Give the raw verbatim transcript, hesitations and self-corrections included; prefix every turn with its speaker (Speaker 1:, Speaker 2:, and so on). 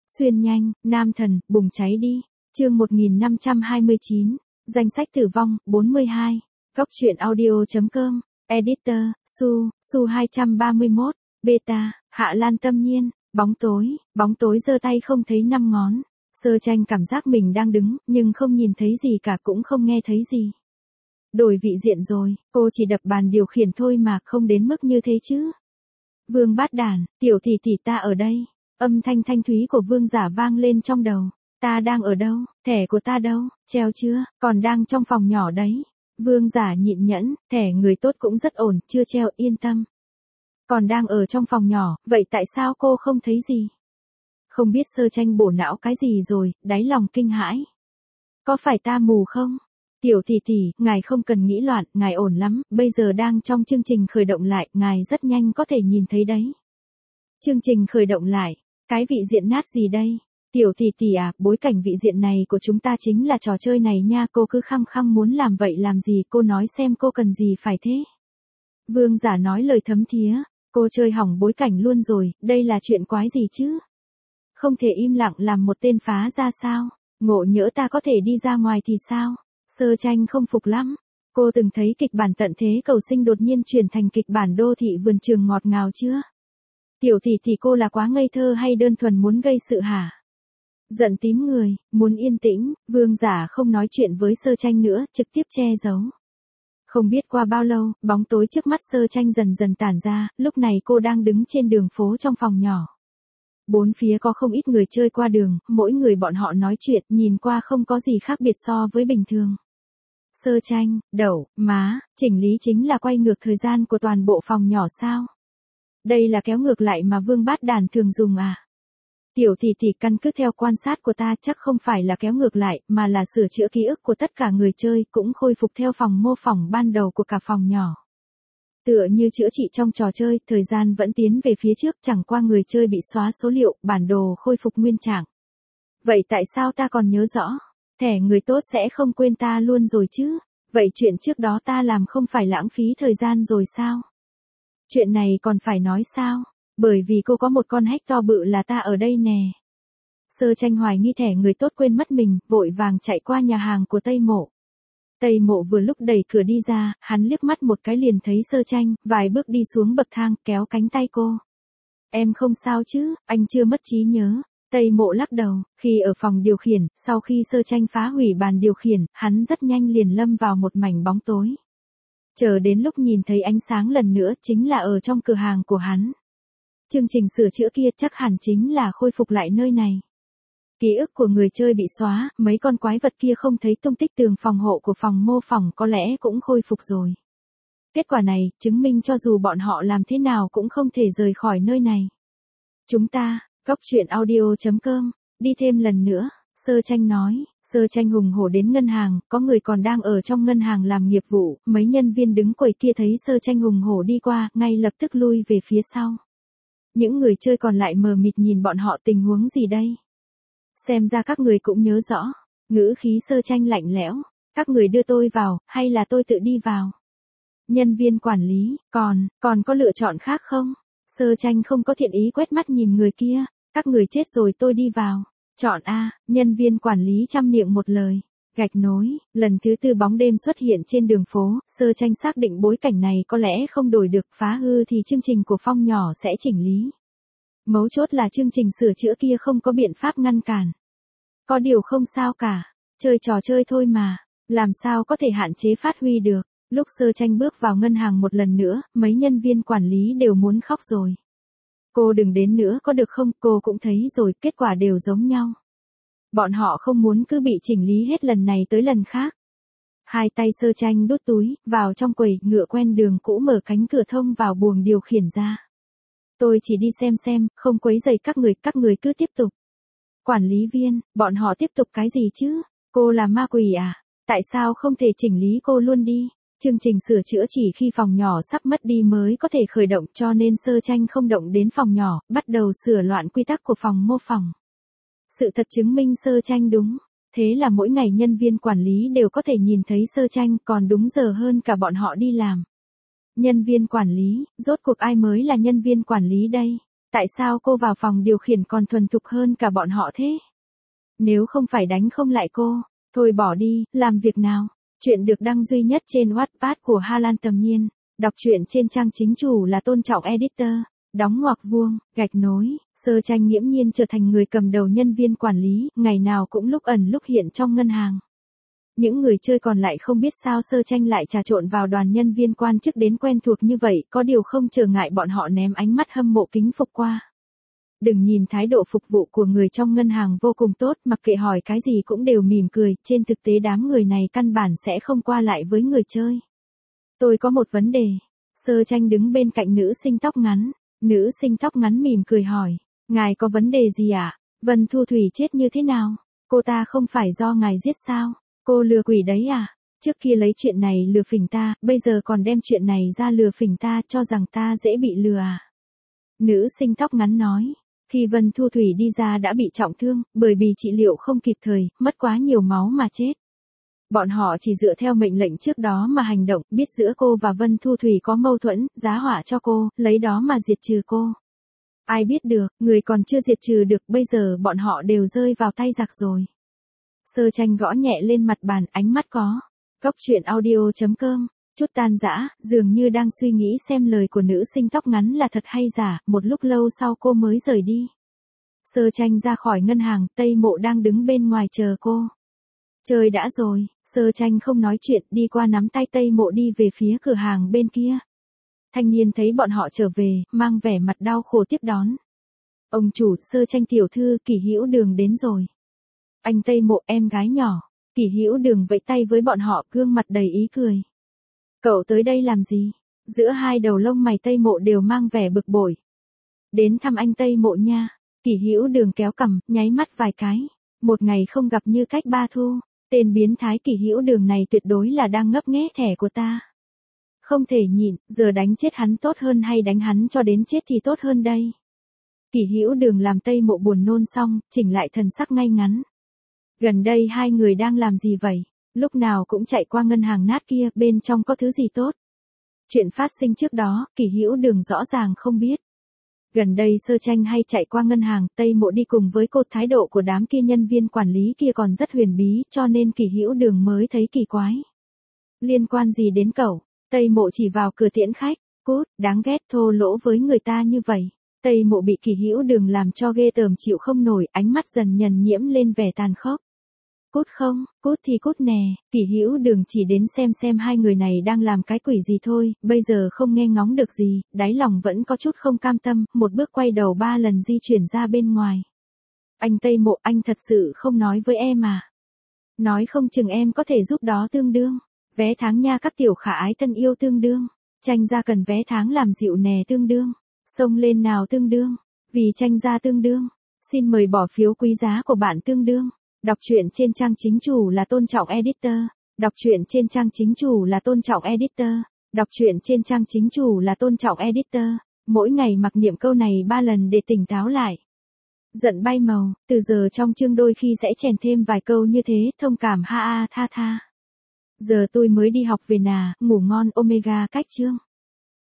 Speaker 1: Xuyên nhanh, nam thần, bùng cháy đi. Chương một nghìn năm trăm hai mươi chín, danh sách tử vong, bốn mươi hai. Góc truyện audio chấm com, editor, Su, Su hai trăm ba mươi mốt, beta, Hạ Lan Tâm Nhiên, bóng tối, bóng tối giơ tay không thấy năm ngón. Sơ Tranh cảm giác mình đang đứng, nhưng không nhìn thấy gì cả cũng không nghe thấy gì. Đổi vị diện rồi, cô chỉ đập bàn điều khiển thôi mà không đến mức như thế chứ. Vương Bát Đản, tiểu tỷ tỷ ta ở đây. Âm thanh thanh thúy của Vương Giả vang lên trong đầu. Ta đang ở đâu, thẻ của ta đâu, treo chưa, còn đang trong phòng nhỏ đấy. Vương Giả nhịn nhẫn, thẻ người tốt cũng rất ổn, chưa treo, yên tâm. Còn đang ở trong phòng nhỏ, vậy tại sao cô không thấy gì? Không biết Sơ Tranh bổ não cái gì rồi, đáy lòng kinh hãi. Có phải ta mù không? Tiểu tỷ tỷ, ngài không cần nghĩ loạn, ngài ổn lắm, bây giờ đang trong chương trình khởi động lại, ngài rất nhanh có thể nhìn thấy đấy. Chương trình khởi động lại, cái vị diện nát gì đây? Tiểu tỷ tỷ à, bối cảnh vị diện này của chúng ta chính là trò chơi này nha, cô cứ khăng khăng muốn làm vậy làm gì, cô nói xem cô cần gì phải thế. Vương Giả nói lời thấm thía, cô chơi hỏng bối cảnh luôn rồi, đây là chuyện quái gì chứ? Không thể im lặng làm một tên phá ra sao? Ngộ nhỡ ta có thể đi ra ngoài thì sao? Sơ Tranh không phục lắm. Cô từng thấy kịch bản tận thế cầu sinh đột nhiên chuyển thành kịch bản đô thị vườn trường ngọt ngào chưa? Tiểu tỷ tỷ cô là quá ngây thơ hay đơn thuần muốn gây sự hả? Giận tím người, muốn yên tĩnh, Vương Giả không nói chuyện với Sơ Tranh nữa, trực tiếp che giấu. Không biết qua bao lâu, bóng tối trước mắt Sơ Tranh dần dần tản ra, lúc này cô đang đứng trên đường phố trong phòng nhỏ. Bốn phía có không ít người chơi qua đường, mỗi người bọn họ nói chuyện, nhìn qua không có gì khác biệt so với bình thường. Sơ Tranh, đẩu, má, chỉnh lý chính là quay ngược thời gian của toàn bộ phòng nhỏ sao? Đây là kéo ngược lại mà Vương Bát Đản thường dùng à? Tiểu tỷ tỷ, căn cứ theo quan sát của ta chắc không phải là kéo ngược lại, mà là sửa chữa ký ức của tất cả người chơi, cũng khôi phục theo phòng mô phỏng ban đầu của cả phòng nhỏ. Tựa như chữa trị trong trò chơi, thời gian vẫn tiến về phía trước, chẳng qua người chơi bị xóa số liệu, bản đồ khôi phục nguyên trạng. Vậy tại sao ta còn nhớ rõ? Thẻ người tốt sẽ không quên ta luôn rồi chứ? Vậy chuyện trước đó ta làm không phải lãng phí thời gian rồi sao? Chuyện này còn phải nói sao? Bởi vì cô có một con hack to bự là ta ở đây nè. Sơ Tranh hoài nghi thẻ người tốt quên mất mình, vội vàng chạy qua nhà hàng của Tây Mộ. Tây Mộ vừa lúc đẩy cửa đi ra, hắn liếc mắt một cái liền thấy Sơ Tranh, vài bước đi xuống bậc thang, kéo cánh tay cô. Em không sao chứ, anh chưa mất trí nhớ. Tây Mộ lắc đầu, khi ở phòng điều khiển, sau khi Sơ Tranh phá hủy bàn điều khiển, hắn rất nhanh liền lâm vào một mảnh bóng tối. Chờ đến lúc nhìn thấy ánh sáng lần nữa, chính là ở trong cửa hàng của hắn. Chương trình sửa chữa kia chắc hẳn chính là khôi phục lại nơi này. Ký ức của người chơi bị xóa, mấy con quái vật kia không thấy tung tích, tường phòng hộ của phòng mô phỏng có lẽ cũng khôi phục rồi. Kết quả này, chứng minh cho dù bọn họ làm thế nào cũng không thể rời khỏi nơi này. Chúng ta, góc truyện audio chấm com, đi thêm lần nữa, Sơ Tranh nói. Sơ Tranh hùng hổ đến ngân hàng, có người còn đang ở trong ngân hàng làm nghiệp vụ, mấy nhân viên đứng quầy kia thấy Sơ Tranh hùng hổ đi qua, ngay lập tức lui về phía sau. Những người chơi còn lại mờ mịt nhìn bọn họ, tình huống gì đây? Xem ra các người cũng nhớ rõ. Ngữ khí Sơ Tranh lạnh lẽo. Các người đưa tôi vào, hay là tôi tự đi vào? Nhân viên quản lý, còn, còn có lựa chọn khác không? Sơ Tranh không có thiện ý quét mắt nhìn người kia. Các người chết rồi tôi đi vào. Chọn A, nhân viên quản lý chăm miệng một lời. Gạch nối, lần thứ tư bóng đêm xuất hiện trên đường phố, Sơ Tranh xác định bối cảnh này có lẽ không đổi được, phá hư thì chương trình của phong nhỏ sẽ chỉnh lý. Mấu chốt là chương trình sửa chữa kia không có biện pháp ngăn cản. Có điều không sao cả, chơi trò chơi thôi mà, làm sao có thể hạn chế phát huy được. Lúc Sơ Tranh bước vào ngân hàng một lần nữa, mấy nhân viên quản lý đều muốn khóc rồi. Cô đừng đến nữa có được không, cô cũng thấy rồi, kết quả đều giống nhau. Bọn họ không muốn cứ bị chỉnh lý hết lần này tới lần khác. Hai tay Sơ Tranh đút túi, vào trong quầy, ngựa quen đường cũ mở cánh cửa thông vào buồng điều khiển ra. Tôi chỉ đi xem xem, không quấy rầy các người, các người cứ tiếp tục. Quản lý viên, bọn họ tiếp tục cái gì chứ? Cô là ma quỷ à? Tại sao không thể chỉnh lý cô luôn đi? Chương trình sửa chữa chỉ khi phòng nhỏ sắp mất đi mới có thể khởi động, cho nên Sơ Tranh không động đến phòng nhỏ, bắt đầu sửa loạn quy tắc của phòng mô phỏng. Sự thật chứng minh Sơ Tranh đúng. Thế là mỗi ngày nhân viên quản lý đều có thể nhìn thấy Sơ Tranh, còn đúng giờ hơn cả bọn họ đi làm. Nhân viên quản lý, rốt cuộc ai mới là nhân viên quản lý đây? Tại sao cô vào phòng điều khiển còn thuần thục hơn cả bọn họ thế? Nếu không phải đánh không lại cô, thôi bỏ đi, làm việc nào? Chuyện được đăng duy nhất trên Wattpad của Hà Lan Tầm Nhiên. Đọc truyện trên trang chính chủ là Tôn Trọng Editor. Đóng ngoặc vuông, gạch nối, Sơ Tranh nghiễm nhiên trở thành người cầm đầu nhân viên quản lý, ngày nào cũng lúc ẩn lúc hiện trong ngân hàng. Những người chơi còn lại không biết sao Sơ Tranh lại trà trộn vào đoàn nhân viên quan chức đến quen thuộc như vậy, có điều không trở ngại bọn họ ném ánh mắt hâm mộ kính phục qua. Đừng nhìn thái độ phục vụ của người trong ngân hàng vô cùng tốt, mặc kệ hỏi cái gì cũng đều mỉm cười, trên thực tế đám người này căn bản sẽ không qua lại với người chơi. Tôi có một vấn đề. Sơ Tranh đứng bên cạnh nữ sinh tóc ngắn. Nữ sinh tóc ngắn mỉm cười hỏi. Ngài có vấn đề gì ạ? À? Vân Thu Thủy chết như thế nào? Cô ta không phải do ngài giết sao? Cô lừa quỷ đấy à? Trước kia lấy chuyện này lừa phỉnh ta, bây giờ còn đem chuyện này ra lừa phỉnh ta, cho rằng ta dễ bị lừa à? Nữ sinh tóc ngắn nói. Khi Vân Thu Thủy đi ra đã bị trọng thương, bởi vì trị liệu không kịp thời, mất quá nhiều máu mà chết. Bọn họ chỉ dựa theo mệnh lệnh trước đó mà hành động, biết giữa cô và Vân Thu Thủy có mâu thuẫn, giá họa cho cô, lấy đó mà diệt trừ cô. Ai biết được, người còn chưa diệt trừ được, bây giờ bọn họ đều rơi vào tay giặc rồi. Sơ Tranh gõ nhẹ lên mặt bàn, ánh mắt có. Góc truyện audio chấm com, chút tan dã, dường như đang suy nghĩ xem lời của nữ sinh tóc ngắn là thật hay giả, một lúc lâu sau cô mới rời đi. Sơ Tranh ra khỏi ngân hàng, Tây Mộ đang đứng bên ngoài chờ cô. Trời đã rồi, Sơ Tranh không nói chuyện, đi qua nắm tay Tây Mộ đi về phía cửa hàng bên kia. Thanh niên thấy bọn họ trở về, mang vẻ mặt đau khổ tiếp đón. Ông chủ, Sơ Tranh tiểu thư, Kỷ Hữu Đường đến rồi. Anh Tây Mộ, em gái nhỏ. Kỷ Hữu Đường vẫy tay với bọn họ, gương mặt đầy ý cười. Cậu tới đây làm gì? Giữa hai đầu lông mày Tây Mộ đều mang vẻ bực bội. Đến thăm anh Tây Mộ nha. Kỷ Hữu Đường kéo cằm, nháy mắt vài cái. Một ngày không gặp như cách ba thu. Tên biến thái Kỷ Hữu Đường này tuyệt đối là đang ngấp nghé thẻ của ta. Không thể nhịn, giờ đánh chết hắn tốt hơn hay đánh hắn cho đến chết thì tốt hơn đây. Kỷ Hữu Đường làm Tây Mộ buồn nôn xong, chỉnh lại thần sắc ngay ngắn. Gần đây hai người đang làm gì vậy? Lúc nào cũng chạy qua ngân hàng nát kia, bên trong có thứ gì tốt? Chuyện phát sinh trước đó, Kỷ Hữu Đường rõ ràng không biết. Gần đây Sơ Tranh hay chạy qua ngân hàng, Tây Mộ đi cùng với cô, thái độ của đám kia nhân viên quản lý kia còn rất huyền bí, cho nên Kỷ Hữu Đường mới thấy kỳ quái. Liên quan gì đến cậu? Tây Mộ chỉ vào cửa tiễn khách. Cút, đáng ghét, thô lỗ với người ta như vậy. Tây Mộ bị Kỷ Hữu Đường làm cho ghê tởm chịu không nổi, ánh mắt dần nhần nhiễm lên vẻ tàn khốc. Cút không, cút thì cút nè, Kỷ Hữu Đường chỉ đến xem xem hai người này đang làm cái quỷ gì thôi, bây giờ không nghe ngóng được gì, đáy lòng vẫn có chút không cam tâm, một bước quay đầu ba lần di chuyển ra bên ngoài. Anh Tây Mộ, anh thật sự không nói với em à? Nói không chừng em có thể giúp đó tương đương. Vé tháng nha, các tiểu khả ái thân yêu tương đương. Tranh ra cần vé tháng làm dịu nè tương đương. Xông lên nào tương đương. Vì tranh ra tương đương. Xin mời bỏ phiếu quý giá của bạn tương đương. Đọc truyện trên trang chính chủ là Tôn Trọng Editor. Đọc truyện trên trang chính chủ là Tôn Trọng Editor. Đọc truyện trên trang chính chủ là Tôn Trọng Editor. Mỗi ngày mặc niệm câu này ba lần để tỉnh táo lại. Giận bay màu, từ giờ trong chương đôi khi sẽ chèn thêm vài câu như thế, thông cảm ha a tha tha. Giờ tôi mới đi học về nà, ngủ ngon omega cách chương.